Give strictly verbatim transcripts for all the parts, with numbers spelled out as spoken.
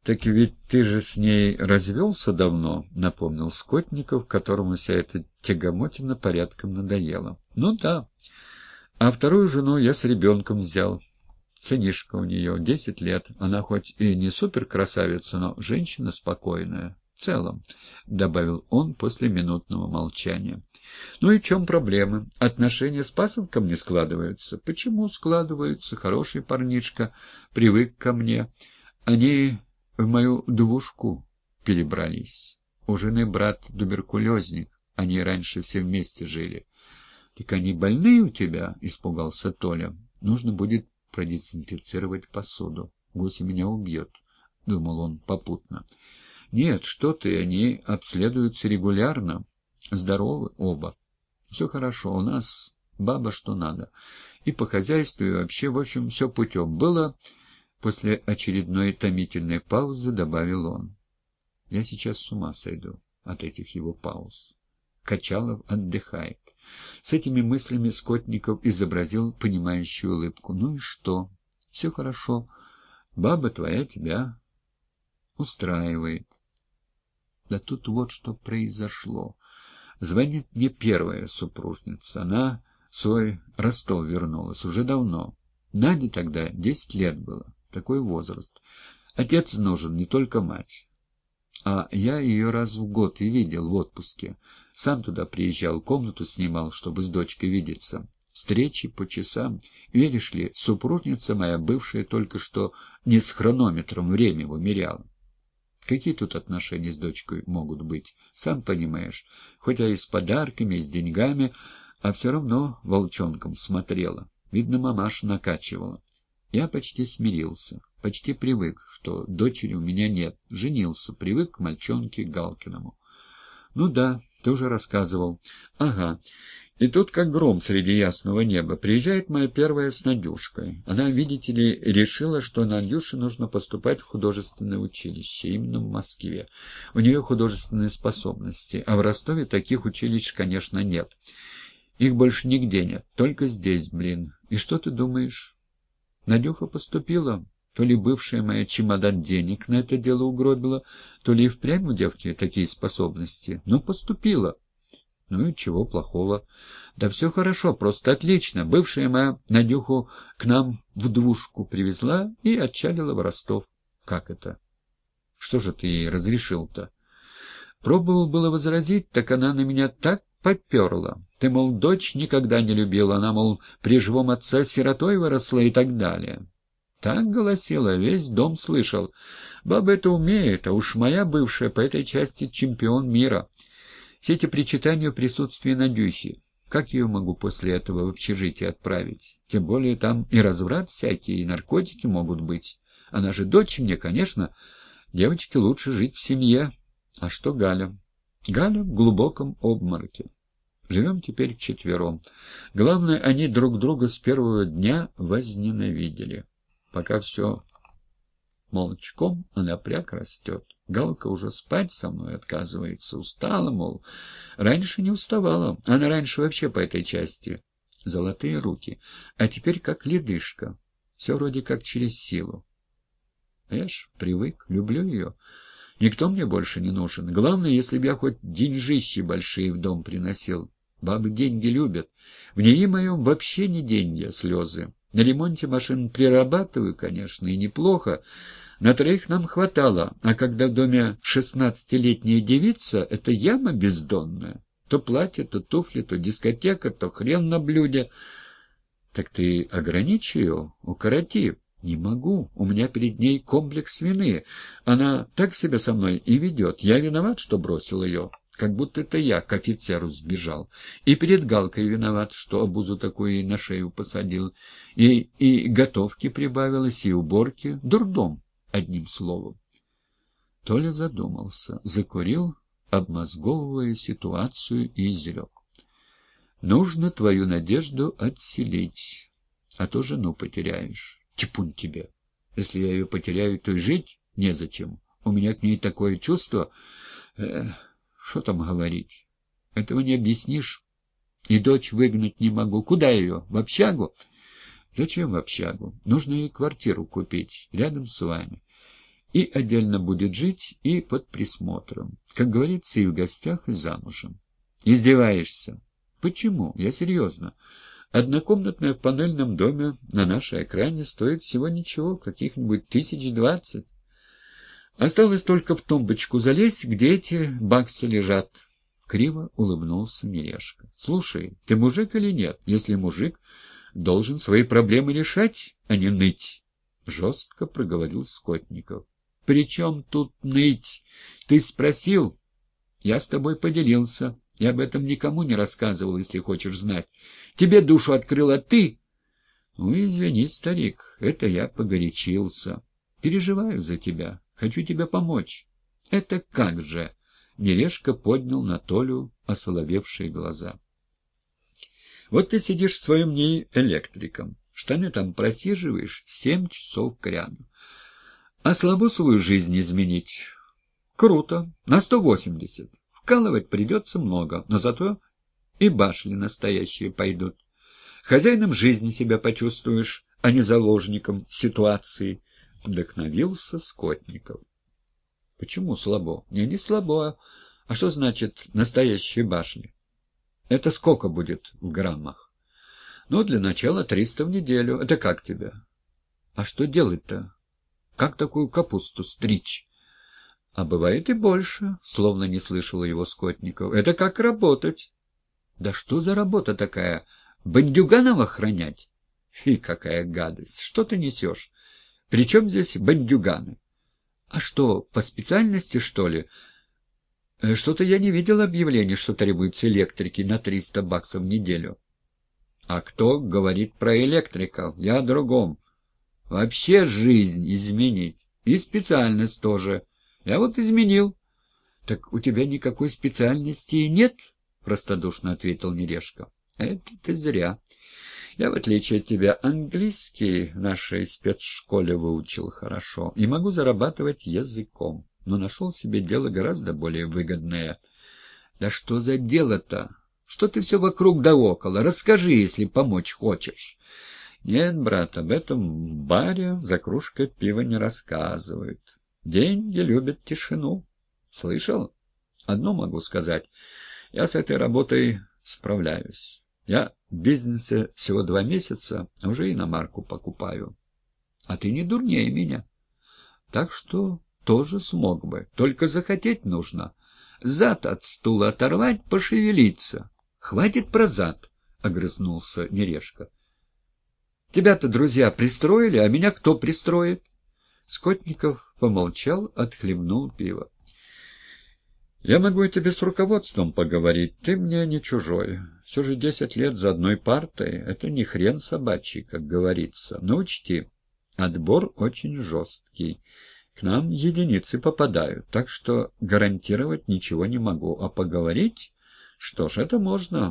«Так ведь ты же с ней развелся давно», — напомнил Скотников, которому вся эта тягомотина порядком надоела. «Ну да. А вторую жену я с ребенком взял. Сынишка у нее, десять лет. Она хоть и не суперкрасавица, но женщина спокойная. В целом», — добавил он после минутного молчания. «Ну и в чем проблема? Отношения с пасынком не складываются?» «Почему складываются? Хороший парнишка, привык ко мне. Они в мою двушку перебрались. У жены брат туберкулезник, они раньше все вместе жили». «Так они больные у тебя?» — испугался Толя. «Нужно будет продезинфицировать посуду. Гуся меня убьет», — думал он попутно. «Нет, что ты, они обследуются регулярно. Здоровы оба. Все хорошо, у нас баба что надо. И по хозяйству, и вообще, в общем, все путем. Было...» После очередной томительной паузы добавил он. «Я сейчас с ума сойду от этих его пауз. Качалов отдыхает». С этими мыслями Скотников изобразил понимающую улыбку. «Ну и что? Все хорошо. Баба твоя тебя устраивает». Да тут вот что произошло. Звонит мне первая супружница. Она в свой Ростов вернулась уже давно. Наде тогда десять лет было. Такой возраст. Отец нужен, не только мать. А я ее раз в год и видел в отпуске. Сам туда приезжал, комнату снимал, чтобы с дочкой видеться. Встречи по часам. Веришь ли, супружница моя бывшая только что не с хронометром время вымеряла. Какие тут отношения с дочкой могут быть? Сам понимаешь, хотя и с подарками, и с деньгами, а все равно волчонком смотрела. Видно, мамаша накачивала. Я почти смирился, почти привык, что дочери у меня нет. Женился, привык к мальчонке Галкиному. Ну да, ты уже рассказывал. Ага. И тут, как гром среди ясного неба, приезжает моя первая с Надюшкой. Она, видите ли, решила, что Надюше нужно поступать в художественное училище, именно в Москве. У нее художественные способности, а в Ростове таких училищ, конечно, нет. Их больше нигде нет, только здесь, блин. И что ты думаешь? Надюха поступила. То ли бывшая моя чемодан денег на это дело угробила, то ли и впрямь у девки такие способности. Ну, поступила. Ну и чего плохого? Да все хорошо, просто отлично. Бывшая моя Надюху к нам в двушку привезла и отчалила в Ростов. Как это? Что же ты ей разрешил-то? Пробовал было возразить, так она на меня так поперла. Ты, мол, дочь никогда не любила, она, мол, при живом отце сиротой выросла и так далее. Так голосила, весь дом слышал. Баба это умеет, а уж моя бывшая по этой части чемпион мира. Все эти причитания в присутствии Надюхи. Как ее могу после этого в общежитие отправить? Тем более там и разврат всякий, и наркотики могут быть. Она же дочь мне, конечно. Девочке лучше жить в семье. А что Галя? Галя в глубоком обмороке. Живем теперь вчетвером. Главное, они друг друга с первого дня возненавидели. Пока все молчком, а напряг растет. Галка уже спать со мной отказывается. Устала, мол. Раньше не уставала. Она раньше вообще по этой части. Золотые руки. А теперь как ледышка. Все вроде как через силу. А я ж привык, люблю ее. Никто мне больше не нужен. Главное, если бы я хоть деньжищи большие в дом приносил. Бабы деньги любят. В НИИ моем вообще не деньги, а слезы. На ремонте машин прирабатываю, конечно, и неплохо. На троих нам хватало, а когда в доме шестнадцатилетняя девица, это яма бездонная. То платье, то туфли, то дискотека, то хрен на блюде. Так ты ограничи ее, укороти. Не могу, у меня перед ней комплекс вины. Она так себя со мной и ведет. Я виноват, что бросил ее. Как будто это я к офицеру сбежал. И перед Галкой виноват, что обузу такую ей на шею посадил. И, и готовки прибавилось, и уборки. Дурдом, одним словом. Толя задумался, закурил, обмозговывая ситуацию, и изрек. Нужно твою Надежду отселить, а то жену потеряешь. Типун тебе. Если я ее потеряю, то и жить незачем. У меня к ней такое чувство... Э, что там говорить? Этого не объяснишь. И дочь выгнать не могу. Куда ее? В общагу? Зачем в общагу? Нужно ей квартиру купить рядом с вами. и отдельно будет жить, и под присмотром. Как говорится, и в гостях, и замужем. Издеваешься? Почему? Я серьезно. Однокомнатная в панельном доме на нашей окраине стоит всего ничего, каких-нибудь тысяч двадцать. Осталось только в тумбочку залезть, где эти баксы лежат. Криво улыбнулся Нерешка. Слушай, ты мужик или нет? Если мужик, должен свои проблемы решать, а не ныть. Жестко проговорил Скотников. При чем тут ныть? Ты спросил? Я с тобой поделился. Я об этом никому не рассказывал, если хочешь знать. Тебе душу открыл, а ты... Ну, извини, старик, это я погорячился. Переживаю за тебя, хочу тебе помочь. Это как же? Нерешка поднял на Толю осоловевшие глаза. Вот ты сидишь в своем НИИ электриком, штаны там просиживаешь семь часов кряду. А слабо свою жизнь изменить? Круто, на сто восемьдесят. Вкалывать придется много, но зато и башли настоящие пойдут. Хозяином жизни себя почувствуешь, а не заложником ситуации. Вдохновился Скотников. Почему слабо? Не, не слабо. А что значит настоящие башни? Это сколько будет в граммах? Ну, для начала триста в неделю. Это как тебе? А что делать-то? Как такую капусту стричь? А бывает и больше, словно не слышала его Скотников. Это как работать. Да что за работа такая? Бандюганов охранять? Фи, какая гадость! Что ты несешь? Причем здесь бандюганы? А что, по специальности, что ли? Что-то я не видел объявления, что требуется электрики на триста баксов в неделю. А кто говорит про электриков? Я о другом. Вообще жизнь изменить. И специальность тоже. Я вот изменил. Так у тебя никакой специальности и нет? Простодушно ответил Нерешка. Это ты зря. Я, в отличие от тебя, английский в нашей спецшколе выучил хорошо и могу зарабатывать языком, но нашел себе дело гораздо более выгодное. Да что за дело-то? Что ты все вокруг да около? Расскажи, если помочь хочешь. Нет, брат, об этом в баре за кружкой пива не рассказывают. Деньги любят тишину. Слышал? Одно могу сказать. Я с этой работой справляюсь. Я в бизнесе всего два месяца, а уже иномарку покупаю. А ты не дурнее меня. Так что тоже смог бы. Только захотеть нужно. Зад от стула оторвать, пошевелиться. Хватит про зад, — огрызнулся Нерешка. Тебя-то друзья пристроили, а меня кто пристроит? Скотников помолчал, отхлебнул пиво. Я могу и тебе с руководством поговорить, ты мне не чужой. Все же десять лет за одной партой — это не хрен собачий, как говорится. Но учти, отбор очень жесткий. К нам единицы попадают, так что гарантировать ничего не могу. А поговорить? Что ж, это можно.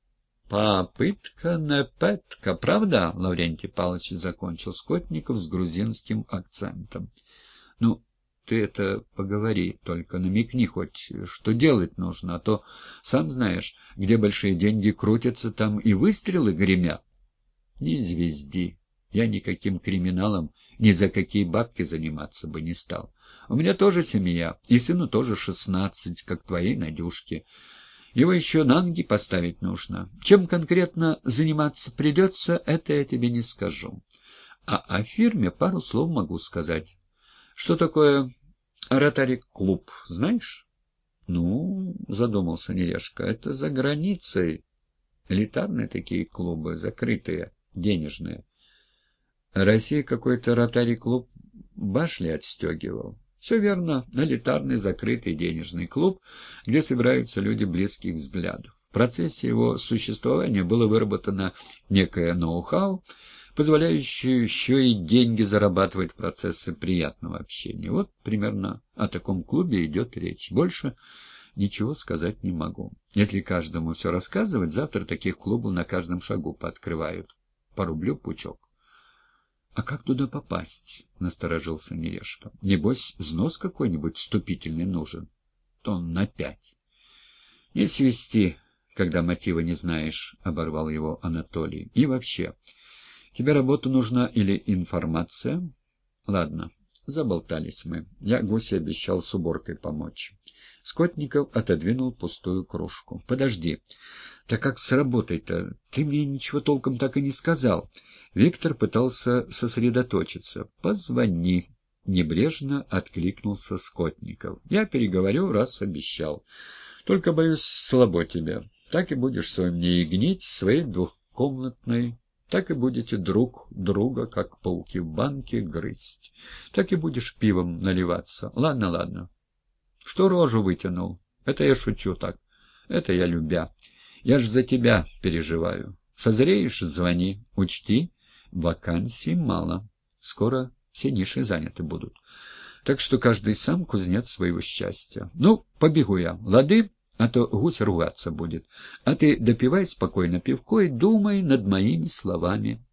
Попытка не пытка, правда? Лаврентий Павлович закончил Скотников с грузинским акцентом. Ну, ты это поговори, только намекни хоть, что делать нужно, а то, сам знаешь, где большие деньги крутятся, там и выстрелы гремят. Не звезди. Я никаким криминалом ни за какие бабки заниматься бы не стал. У меня тоже семья, и сыну тоже шестнадцать, как твоей Надюшке. Его еще на ноги поставить нужно. Чем конкретно заниматься придется, это я тебе не скажу. А о фирме пару слов могу сказать. Что такое ротари-клуб, знаешь? Ну, задумался Нерешка, это за границей. Элитарные такие клубы, закрытые, денежные. Россия какой-то ротари-клуб башли отстегивал. Все верно, элитарный закрытый денежный клуб, где собираются люди близких взглядов. В процессе его существования было выработано некое ноу-хау, позволяющее еще и деньги зарабатывать в процессе приятного общения. Вот примерно о таком клубе идет речь. Больше ничего сказать не могу. Если каждому все рассказывать, завтра таких клубов на каждом шагу пооткрывают. По рублю пучок. — А как туда попасть? — насторожился Нерешка. — Небось, взнос какой-нибудь вступительный нужен. Тонн на пять. — Не свисти, когда мотива не знаешь, — оборвал его Анатолий. — И вообще, тебе работа нужна или информация? Ладно, Заболтались мы. Я Гусе обещал с уборкой помочь. Скотников отодвинул пустую кружку. «Подожди. Так как с работой-то? Ты мне ничего толком так и не сказал». Виктор пытался сосредоточиться. «Позвони». Небрежно откликнулся Скотников. «Я переговорю, раз обещал. Только, боюсь, слабо тебя. Так и будешь своим мне и гнить, своей двухкомнатной. Так и будете друг друга, как пауки в банке, грызть. Так и будешь пивом наливаться. Ладно, ладно. Что рожу вытянул? Это я шучу так. Это я любя. Я ж за тебя переживаю. Созреешь — звони. Учти, вакансий мало. Скоро все ниши заняты будут. Так что каждый сам кузнец своего счастья. Ну, побегу я. Лады? А то Гусь ругаться будет. А ты допивай спокойно пивко и думай над моими словами.